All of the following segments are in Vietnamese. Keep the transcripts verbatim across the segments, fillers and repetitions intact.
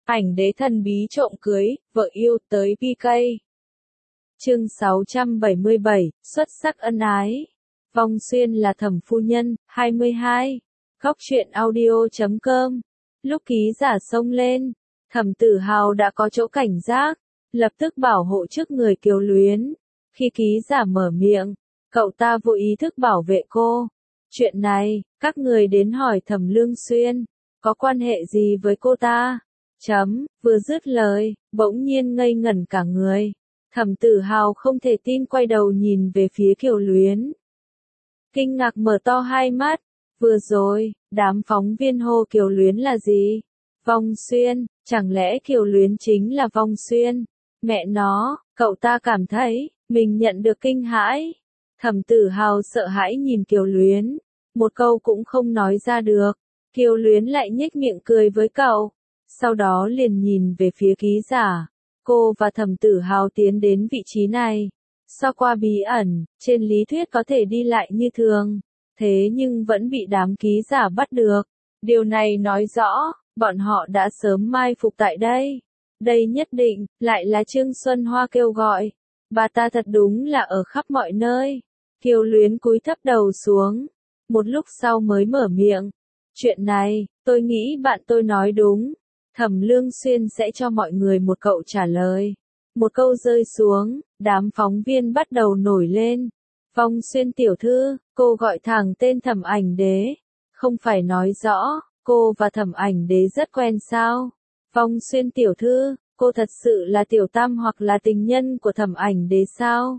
Ảnh đế thần bí trộm cưới, vợ yêu tới pê ca. Chương sáu trăm bảy mươi bảy, xuất sắc ân ái. Vong Xuyên là thẩm phu nhân, hai mươi hai. Góc truyện audio chấm com. Lúc ký giả xông lên, Thẩm Tử Hào đã có chỗ cảnh giác, lập tức bảo hộ trước người Kiều Luyến. Khi ký giả mở miệng, cậu ta vô ý thức bảo vệ cô. Chuyện này, các người đến hỏi Thẩm Lương Xuyên, có quan hệ gì với cô ta? Chấm, vừa dứt lời, bỗng nhiên ngây ngẩn cả người. Thẩm Tử Hào không thể tin quay đầu nhìn về phía Kiều Luyến. Kinh ngạc mở to hai mắt, vừa rồi, đám phóng viên hô Kiều Luyến là gì? Vong Xuyên, chẳng lẽ Kiều Luyến chính là Vong Xuyên? Mẹ nó, cậu ta cảm thấy, mình nhận được kinh hãi. Thẩm Tử Hào sợ hãi nhìn Kiều Luyến, một câu cũng không nói ra được. Kiều Luyến lại nhếch miệng cười với cậu, sau đó liền nhìn về phía ký giả. Cô và Thẩm Tử Hào tiến đến vị trí này. So qua bí ẩn, trên lý thuyết có thể đi lại như thường, thế nhưng vẫn bị đám ký giả bắt được. Điều này nói rõ, bọn họ đã sớm mai phục tại đây. Đây nhất định, lại là Trương Xuân Hoa kêu gọi. Bà ta thật đúng là ở khắp mọi nơi. Kiều Luyến cúi thấp đầu xuống, một lúc sau mới mở miệng. Chuyện này, tôi nghĩ bạn tôi nói đúng. Thẩm Lương Xuyên sẽ cho mọi người một câu trả lời. Một câu rơi xuống, đám phóng viên bắt đầu nổi lên. Vong Xuyên tiểu thư, cô gọi thẳng tên Thẩm Ảnh Đế. Không phải nói rõ, cô và Thẩm Ảnh Đế rất quen sao? Vong Xuyên tiểu thư, cô thật sự là tiểu tam hoặc là tình nhân của Thẩm Ảnh Đế sao?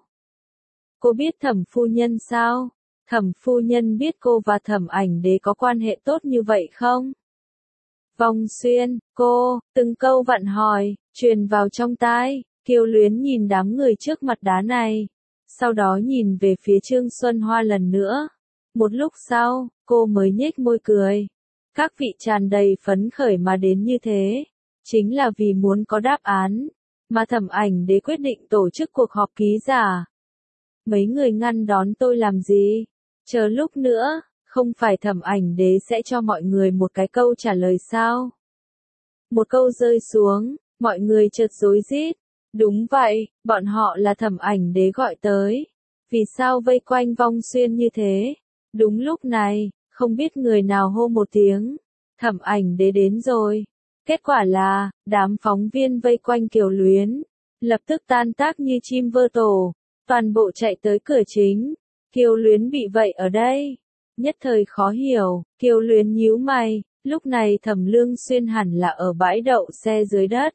Cô biết Thẩm phu nhân sao? Thẩm phu nhân biết cô và Thẩm Ảnh Đế có quan hệ tốt như vậy không? Vong Xuyên, cô, từng câu vặn hỏi, truyền vào trong tai. Kiều Luyến nhìn đám người trước mặt đá này, sau đó nhìn về phía Trương Xuân Hoa lần nữa. Một lúc sau, cô mới nhếch môi cười. Các vị tràn đầy phấn khởi mà đến như thế, chính là vì muốn có đáp án, mà Thẩm Ảnh Đế quyết định tổ chức cuộc họp ký giả. Mấy người ngăn đón tôi làm gì? Chờ lúc nữa, không phải Thẩm Ảnh Đế sẽ cho mọi người một cái câu trả lời sao? Một câu rơi xuống, mọi người chợt rối rít. Đúng vậy, bọn họ là Thẩm Ảnh Đế gọi tới. Vì sao vây quanh Vong Xuyên như thế? Đúng lúc này, không biết người nào hô một tiếng. Thẩm Ảnh Đế đến rồi. Kết quả là, đám phóng viên vây quanh Kiều Luyến, lập tức tan tác như chim vơ tổ, toàn bộ chạy tới cửa chính. Kiều Luyến bị vậy ở đây. Nhất thời khó hiểu, Kiều Luyến nhíu mày, lúc này Thẩm Lương Xuyên hẳn là ở bãi đậu xe dưới đất.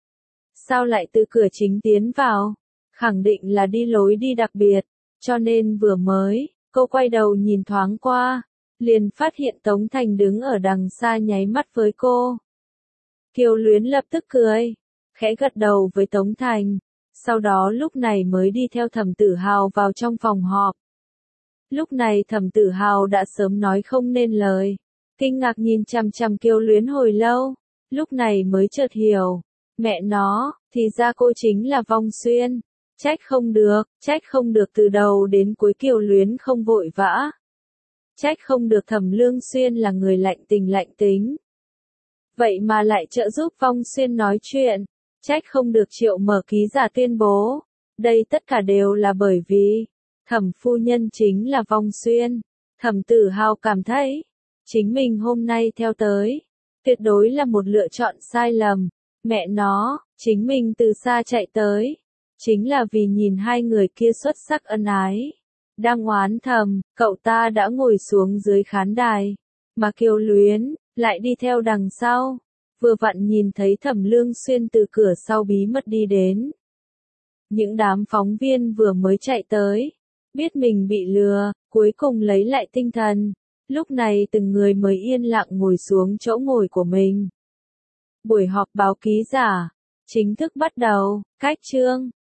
Sao lại từ cửa chính tiến vào? Khẳng định là đi lối đi đặc biệt, cho nên vừa mới, cô quay đầu nhìn thoáng qua, liền phát hiện Tống Thành đứng ở đằng xa nháy mắt với cô. Kiều Luyến lập tức cười, khẽ gật đầu với Tống Thành, sau đó lúc này mới đi theo Thẩm Tử Hào vào trong phòng họp. Lúc này Thẩm Tử Hào đã sớm nói không nên lời, kinh ngạc nhìn chằm chằm Kiều Luyến hồi lâu, lúc này mới chợt hiểu. Mẹ nó, thì ra cô chính là Vong Xuyên. Trách không được, trách không được từ đầu đến cuối Kiều Luyến không vội vã. Trách không được Thẩm Lương Xuyên là người lạnh tình lạnh tính. Vậy mà lại trợ giúp Vong Xuyên nói chuyện. Trách không được Triệu mở ký giả tuyên bố. Đây tất cả đều là bởi vì Thẩm phu nhân chính là Vong Xuyên. Thẩm Tử Hào cảm thấy, chính mình hôm nay theo tới, tuyệt đối là một lựa chọn sai lầm. Mẹ nó, chính mình từ xa chạy tới, chính là vì nhìn hai người kia xuất sắc ân ái. Đang oán thầm, cậu ta đã ngồi xuống dưới khán đài, mà Kiều Luyến lại đi theo đằng sau, vừa vặn nhìn thấy Thẩm Lương Xuyên từ cửa sau bí mật đi đến. Những đám phóng viên vừa mới chạy tới, biết mình bị lừa, cuối cùng lấy lại tinh thần, lúc này từng người mới yên lặng ngồi xuống chỗ ngồi của mình. Buổi họp báo ký giả chính thức bắt đầu. Cách chương